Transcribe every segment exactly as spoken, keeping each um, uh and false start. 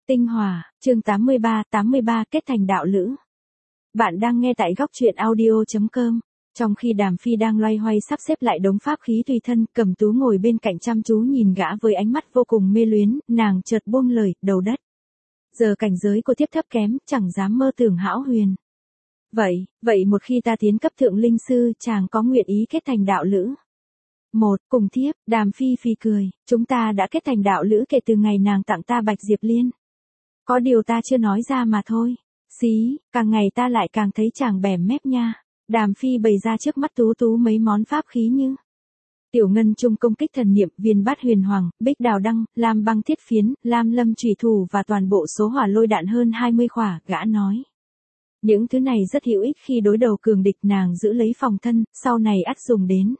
Tinh Hòa, chương tám mươi ba, tám mươi ba kết thành đạo lữ. Bạn đang nghe tại góc truyện audio chấm com. Trong khi Đàm Phi đang loay hoay sắp xếp lại đống pháp khí tùy thân, Cẩm Tú ngồi bên cạnh chăm chú nhìn gã với ánh mắt vô cùng mê luyến, nàng chợt buông lời, đầu đất. Giờ cảnh giới cô tiếp thấp kém, chẳng dám mơ tưởng hão huyền. Vậy, vậy một khi ta tiến cấp thượng linh sư, chàng có nguyện ý kết thành đạo lữ? Một, cùng thiếp, Đàm Phi phì cười, chúng ta đã kết thành đạo lữ kể từ ngày nàng tặng ta Bạch Diệp Liên. Có điều ta chưa nói ra mà thôi. Xí, càng ngày ta lại càng thấy chàng bẻm mép nha. Đàm Phi bày ra trước mắt Tú Tú mấy món pháp khí như Tiểu Ngân Trung công kích thần niệm, Viên Bát Huyền Hoàng, Bích Đào Đăng, Lam Băng Thiết Phiến, Lam Lâm Chủy Thủ và toàn bộ số hỏa lôi đạn hơn hai mươi khỏa, gã nói. Những thứ này rất hữu ích khi đối đầu cường địch, nàng giữ lấy phòng thân, sau này ắt dùng đến.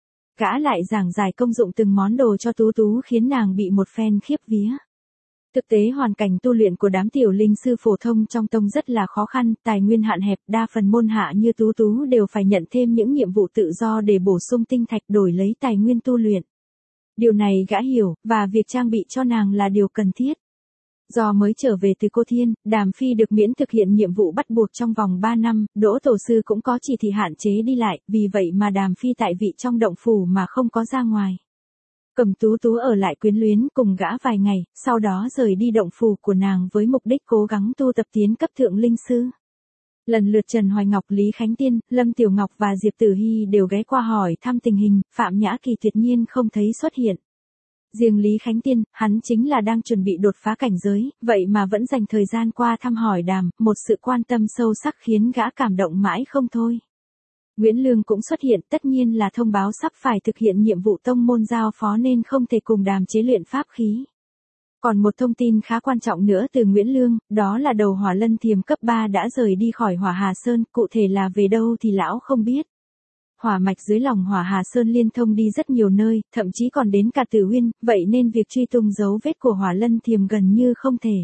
Gã lại giảng giải công dụng từng món đồ cho Tú Tú khiến nàng bị một phen khiếp vía. Thực tế hoàn cảnh tu luyện của đám tiểu linh sư phổ thông trong tông rất là khó khăn, tài nguyên hạn hẹp, đa phần môn hạ như Tú Tú đều phải nhận thêm những nhiệm vụ tự do để bổ sung tinh thạch đổi lấy tài nguyên tu luyện. Điều này gã hiểu, và việc trang bị cho nàng là điều cần thiết. Do mới trở về từ Cô Thiên, Đàm Phi được miễn thực hiện nhiệm vụ bắt buộc trong vòng ba năm, Đỗ Tổ Sư cũng có chỉ thị hạn chế đi lại, vì vậy mà Đàm Phi tại vị trong động phủ mà không có ra ngoài. Cẩm Tú Tú ở lại quyến luyến cùng gã vài ngày, sau đó rời đi động phủ của nàng với mục đích cố gắng tu tập tiến cấp thượng linh sư. Lần lượt Trần Hoài Ngọc, Lý Khánh Tiên, Lâm Tiểu Ngọc và Diệp Tử Hy đều ghé qua hỏi thăm tình hình, Phạm Nhã Kỳ tuyệt nhiên không thấy xuất hiện. Riêng Lý Khánh Tiên, hắn chính là đang chuẩn bị đột phá cảnh giới, vậy mà vẫn dành thời gian qua thăm hỏi Đàm, một sự quan tâm sâu sắc khiến gã cảm động mãi không thôi. Nguyễn Lương cũng xuất hiện, tất nhiên là thông báo sắp phải thực hiện nhiệm vụ tông môn giao phó nên không thể cùng Đàm chế luyện pháp khí. Còn một thông tin khá quan trọng nữa từ Nguyễn Lương, đó là đầu Hỏa Lân Thiềm cấp ba đã rời đi khỏi Hỏa Hà Sơn, cụ thể là về đâu thì lão không biết. Hỏa mạch dưới lòng Hỏa Hà Sơn liên thông đi rất nhiều nơi, thậm chí còn đến cả Tử Uyên, vậy nên việc truy tung dấu vết của Hỏa Lân Thiềm gần như không thể.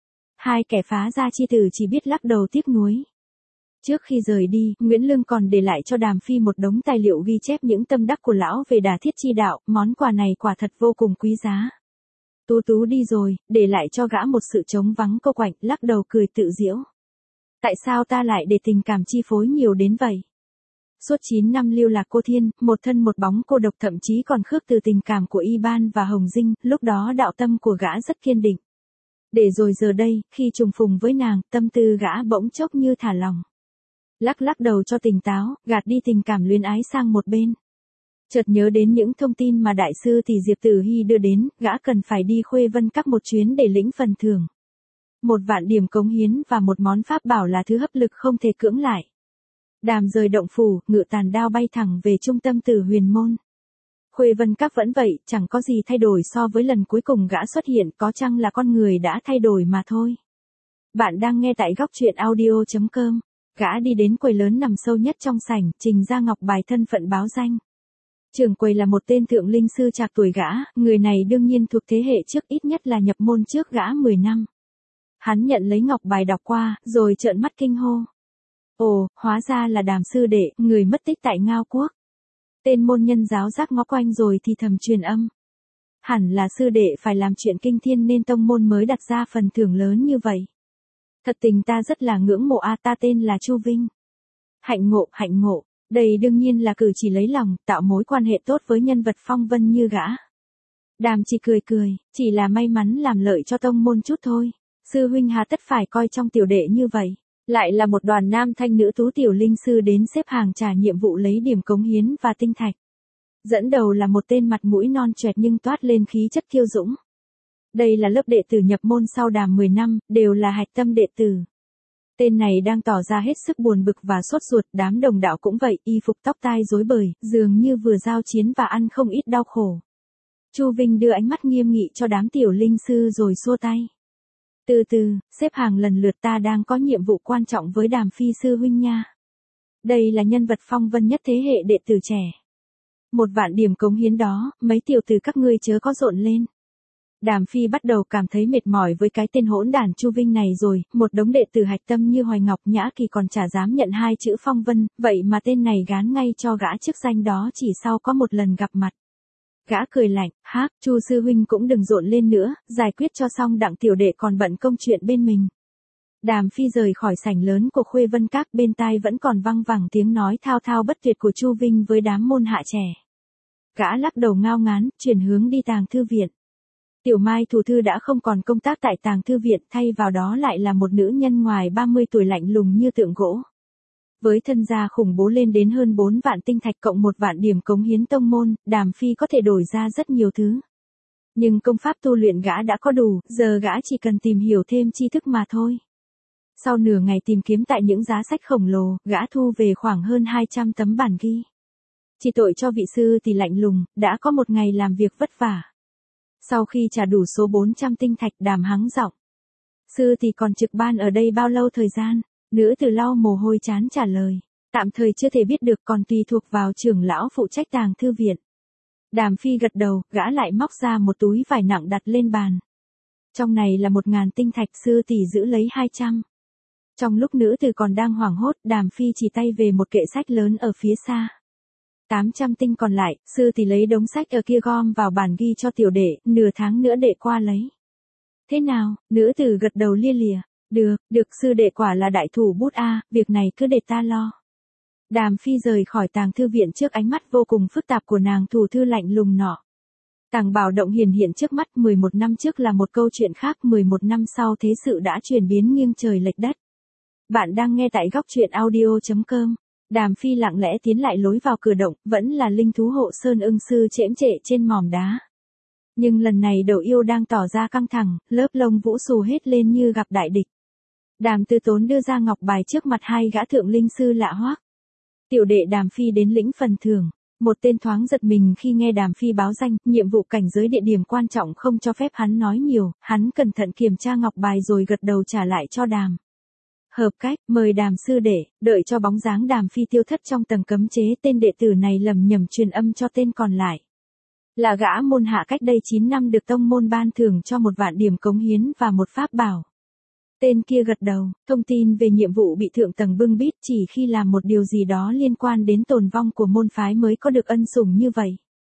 Hai kẻ phá ra chi tử chỉ biết lắc đầu tiếc nuối. Trước khi rời đi, Nguyễn Lương còn để lại cho Đàm Phi một đống tài liệu ghi chép những tâm đắc của lão về đả thiết chi đạo, món quà này quả thật vô cùng quý giá. Tú Tú đi rồi, để lại cho gã một sự trống vắng cô quạnh, lắc đầu cười tự giễu. Tại sao ta lại để tình cảm chi phối nhiều đến vậy? Suốt chín năm lưu lạc Cô Thiên, một thân một bóng cô độc, thậm chí còn khước từ tình cảm của Y Ban và Hồng Dinh, lúc đó đạo tâm của gã rất kiên định. Để rồi giờ đây, khi trùng phùng với nàng, tâm tư gã bỗng chốc như thả lòng. Lắc lắc đầu cho tỉnh táo, gạt đi tình cảm luyến ái sang một bên. Chợt nhớ đến những thông tin mà đại sư tỷ Diệp Tử Hy đưa đến, gã cần phải đi Khuê Vân Các một chuyến để lĩnh phần thưởng. Một vạn điểm cống hiến và một món pháp bảo là thứ hấp lực không thể cưỡng lại. Đàm rời động phủ, ngự tàn đao bay thẳng về trung tâm Tử Huyền Môn. Khuê Vân Các vẫn vậy, chẳng có gì thay đổi so với lần cuối cùng gã xuất hiện, có chăng là con người đã thay đổi mà thôi. Bạn đang nghe tại góc truyện audio chấm com. Gã đi đến quầy lớn nằm sâu nhất trong sảnh, trình ra ngọc bài thân phận báo danh. Trưởng quầy là một tên thượng linh sư trạc tuổi gã, người này đương nhiên thuộc thế hệ trước, ít nhất là nhập môn trước gã mười năm. Hắn nhận lấy ngọc bài đọc qua, rồi trợn mắt kinh hô. Ồ, hóa ra là Đàm sư đệ, người mất tích tại Ngao Quốc. Tên môn nhân giáo giác ngó quanh rồi thì thầm truyền âm. Hẳn là sư đệ phải làm chuyện kinh thiên nên tông môn mới đặt ra phần thưởng lớn như vậy. Thật tình ta rất là ngưỡng mộ a, ta tên là Chu Vinh. Hạnh ngộ, hạnh ngộ, đây đương nhiên là cử chỉ lấy lòng, tạo mối quan hệ tốt với nhân vật phong vân như gã. Đàm chỉ cười cười, chỉ là may mắn làm lợi cho tông môn chút thôi. Sư huynh hà tất phải coi trong tiểu đệ như vậy. Lại là một đoàn nam thanh nữ tú tiểu linh sư đến xếp hàng trả nhiệm vụ lấy điểm cống hiến và tinh thạch. Dẫn đầu là một tên mặt mũi non choẹt nhưng toát lên khí chất kiêu dũng. Đây là lớp đệ tử nhập môn sau Đàm mười năm, đều là hạch tâm đệ tử. Tên này đang tỏ ra hết sức buồn bực và sốt ruột, đám đồng đạo cũng vậy, y phục tóc tai rối bời, dường như vừa giao chiến và ăn không ít đau khổ. Chu Vinh đưa ánh mắt nghiêm nghị cho đám tiểu linh sư rồi xua tay. Từ từ, xếp hàng lần lượt, ta đang có nhiệm vụ quan trọng với Đàm Phi sư huynh nha. Đây là nhân vật phong vân nhất thế hệ đệ tử trẻ. Một vạn điểm cống hiến đó, mấy tiểu tử các ngươi chớ có rộn lên. Đàm Phi bắt đầu cảm thấy mệt mỏi với cái tên hỗn đản Chu Vinh này rồi, một đống đệ tử hạch tâm như Hoài Ngọc, Nhã Kỳ còn chả dám nhận hai chữ phong vân, vậy mà tên này gán ngay cho gã chức danh đó chỉ sau có một lần gặp mặt. Gã cười lạnh, hác, Chu sư huynh cũng đừng rộn lên nữa, giải quyết cho xong đặng tiểu đệ còn bận công chuyện bên mình. Đàm Phi rời khỏi sảnh lớn của Khuê Vân Các, bên tai vẫn còn văng vẳng tiếng nói thao thao bất tuyệt của Chu Vinh với đám môn hạ trẻ. Gã lắc đầu ngao ngán, chuyển hướng đi tàng thư viện. Tiểu Mai thủ thư đã không còn công tác tại tàng thư viện, thay vào đó lại là một nữ nhân ngoài ba mươi tuổi lạnh lùng như tượng gỗ. Với thân gia khủng bố lên đến hơn bốn vạn tinh thạch cộng một vạn điểm cống hiến tông môn, Đàm Phi có thể đổi ra rất nhiều thứ. Nhưng công pháp tu luyện gã đã có đủ, giờ gã chỉ cần tìm hiểu thêm tri thức mà thôi. Sau nửa ngày tìm kiếm tại những giá sách khổng lồ, gã thu về khoảng hơn hai trăm tấm bản ghi. Chỉ tội cho vị sư thì lạnh lùng, đã có một ngày làm việc vất vả. Sau khi trả đủ số bốn trăm tinh thạch, Đàm hắng giọng. Sư thì còn trực ban ở đây bao lâu thời gian? Nữ tử lau mồ hôi chán trả lời. Tạm thời chưa thể biết được, còn tùy thuộc vào trưởng lão phụ trách tàng thư viện. Đàm Phi gật đầu, gã lại móc ra một túi vải nặng đặt lên bàn. Trong này là một ngàn tinh thạch, sư tỷ giữ lấy hai trăm. Trong lúc nữ tử còn đang hoảng hốt, Đàm Phi chỉ tay về một kệ sách lớn ở phía xa. tám trăm tinh còn lại, sư tỷ lấy đống sách ở kia gom vào bản ghi cho tiểu đệ, nửa tháng nữa đệ qua lấy. Thế nào? Nữ tử gật đầu lia lịa. Được, được, sư đệ quả là đại thủ bút a, việc này cứ để ta lo. Đàm Phi rời khỏi tàng thư viện trước ánh mắt vô cùng phức tạp của nàng thủ thư lạnh lùng nọ. Tàng Bảo Động hiển hiện trước mắt, mười một năm trước là một câu chuyện khác, mười một năm sau thế sự đã chuyển biến nghiêng trời lệch đất. Bạn đang nghe tại góc truyện audio chấm com. Đàm Phi lặng lẽ tiến lại lối vào cửa động, vẫn là linh thú hộ sơn ưng sư chễm trệ trên mỏm đá. Nhưng lần này Đậu Yêu đang tỏ ra căng thẳng, lớp lông vũ xù hết lên như gặp đại địch. Đàm Tư Tốn đưa ra ngọc bài trước mặt hai gã thượng linh sư lạ hoắc. Tiểu đệ Đàm Phi đến lĩnh phần thưởng. Một tên thoáng giật mình khi nghe Đàm Phi báo danh, nhiệm vụ cảnh giới địa điểm quan trọng không cho phép hắn nói nhiều, hắn cẩn thận kiểm tra ngọc bài rồi gật đầu trả lại cho Đàm. Hợp cách, mời Đàm sư đệ, đợi cho bóng dáng Đàm Phi tiêu thất trong tầng cấm chế, tên đệ tử này lầm nhầm truyền âm cho tên còn lại. Là gã môn hạ cách đây chín năm được tông môn ban thưởng cho một vạn điểm cống hiến và một pháp bảo. Tên kia gật đầu, thông tin về nhiệm vụ bị thượng tầng bưng bít, chỉ khi làm một điều gì đó liên quan đến tồn vong của môn phái mới có được ân sủng như vậy.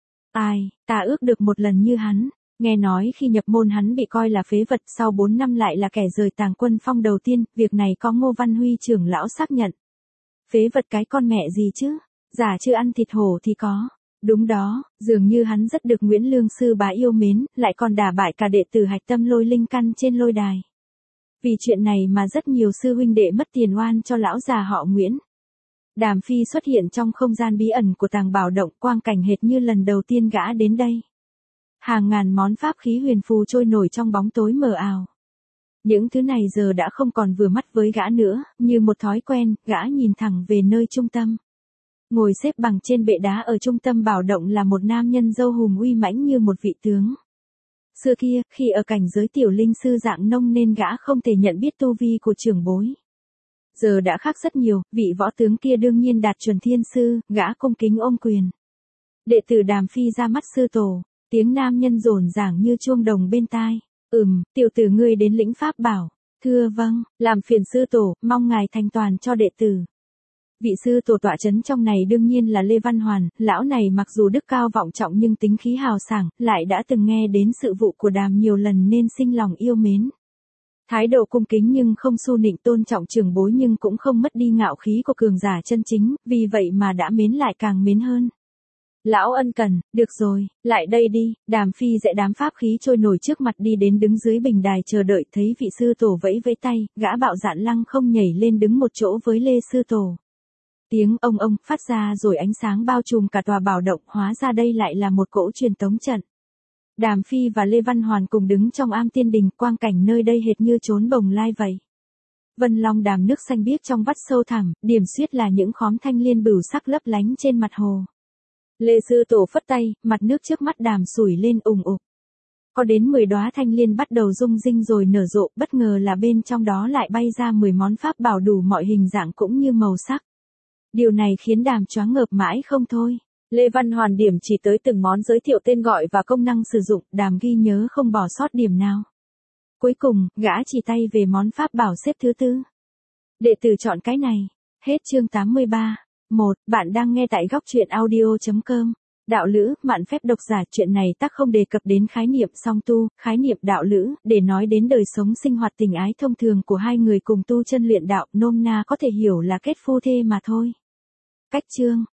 Ai, ta ước được một lần như hắn. Nghe nói khi nhập môn hắn bị coi là phế vật, sau bốn năm lại là kẻ rời Tàng Quân Phong đầu tiên, việc này có Ngô Văn Huy trưởng lão xác nhận. Phế vật cái con mẹ gì chứ, giả chưa ăn thịt hổ thì có. Đúng đó, dường như hắn rất được Nguyễn Lương sư bá yêu mến, lại còn đả bại cả đệ tử hạch tâm lôi linh căn trên lôi đài. Vì chuyện này mà rất nhiều sư huynh đệ mất tiền oan cho lão già họ Nguyễn. Đàm Phi xuất hiện trong không gian bí ẩn của Tàng Bảo Động, quang cảnh hệt như lần đầu tiên gã đến đây. Hàng ngàn món pháp khí huyền phù trôi nổi trong bóng tối mờ ảo. Những thứ này giờ đã không còn vừa mắt với gã nữa, như một thói quen, gã nhìn thẳng về nơi trung tâm. Ngồi xếp bằng trên bệ đá ở trung tâm Bảo Động là một nam nhân dâu hùm uy mãnh như một vị tướng. Xưa kia, khi ở cảnh giới tiểu linh sư dạng nông nên gã không thể nhận biết tu vi của trưởng bối. Giờ đã khác rất nhiều, vị võ tướng kia đương nhiên đạt chuẩn thiên sư, gã cung kính ôm quyền. Đệ tử Đàm Phi ra mắt sư tổ, tiếng nam nhân rồn ràng như chuông đồng bên tai. Ừm, tiểu tử ngươi đến lĩnh pháp bảo. Thưa vâng, làm phiền sư tổ, mong ngài thành toàn cho đệ tử. Vị sư tổ tọa chấn trong này đương nhiên là Lê Văn Hoàn, lão này mặc dù đức cao vọng trọng nhưng tính khí hào sảng, lại đã từng nghe đến sự vụ của Đàm nhiều lần nên sinh lòng yêu mến. Thái độ cung kính nhưng không xu nịnh, tôn trọng trưởng bối nhưng cũng không mất đi ngạo khí của cường giả chân chính, vì vậy mà đã mến lại càng mến hơn. Lão ân cần, được rồi, lại đây đi. Đàm Phi dạy đám pháp khí trôi nổi trước mặt đi đến đứng dưới bình đài chờ đợi, thấy vị sư tổ vẫy vẫy tay, gã bạo dạn lăng không nhảy lên đứng một chỗ với Lê sư tổ. Tiếng ông ông phát ra rồi ánh sáng bao trùm cả tòa Bảo Động, hóa ra đây lại là một cỗ truyền tống trận. Đàm Phi và Lê Văn Hoàn cùng đứng trong am tiên đình, quang cảnh nơi đây hệt như trốn bồng lai vậy. Vân Long đàm nước xanh biếc trong vắt sâu thẳm, điểm xuyết là những khóm thanh liên bửu sắc lấp lánh trên mặt hồ. Lê sư tổ phất tay, mặt nước trước mắt Đàm sủi lên ùng ục. Có đến mười đóa thanh liên bắt đầu rung rinh rồi nở rộ, bất ngờ là bên trong đó lại bay ra mười món pháp bảo đủ mọi hình dạng cũng như màu sắc. Điều này khiến Đàm choáng ngợp mãi không thôi. Lê Văn Hoàn điểm chỉ tới từng món, giới thiệu tên gọi và công năng sử dụng, Đàm ghi nhớ không bỏ sót điểm nào. Cuối cùng, gã chỉ tay về món pháp bảo xếp thứ tư. Đệ tử chọn cái này. Hết chương tám mươi ba. một. Bạn đang nghe tại góc truyện audio chấm com. Đạo lữ, mạn phép độc giả, chuyện này tác không đề cập đến khái niệm song tu, khái niệm đạo lữ, để nói đến đời sống sinh hoạt tình ái thông thường của hai người cùng tu chân luyện đạo, nôm na có thể hiểu là kết phu thê mà thôi. Cách chương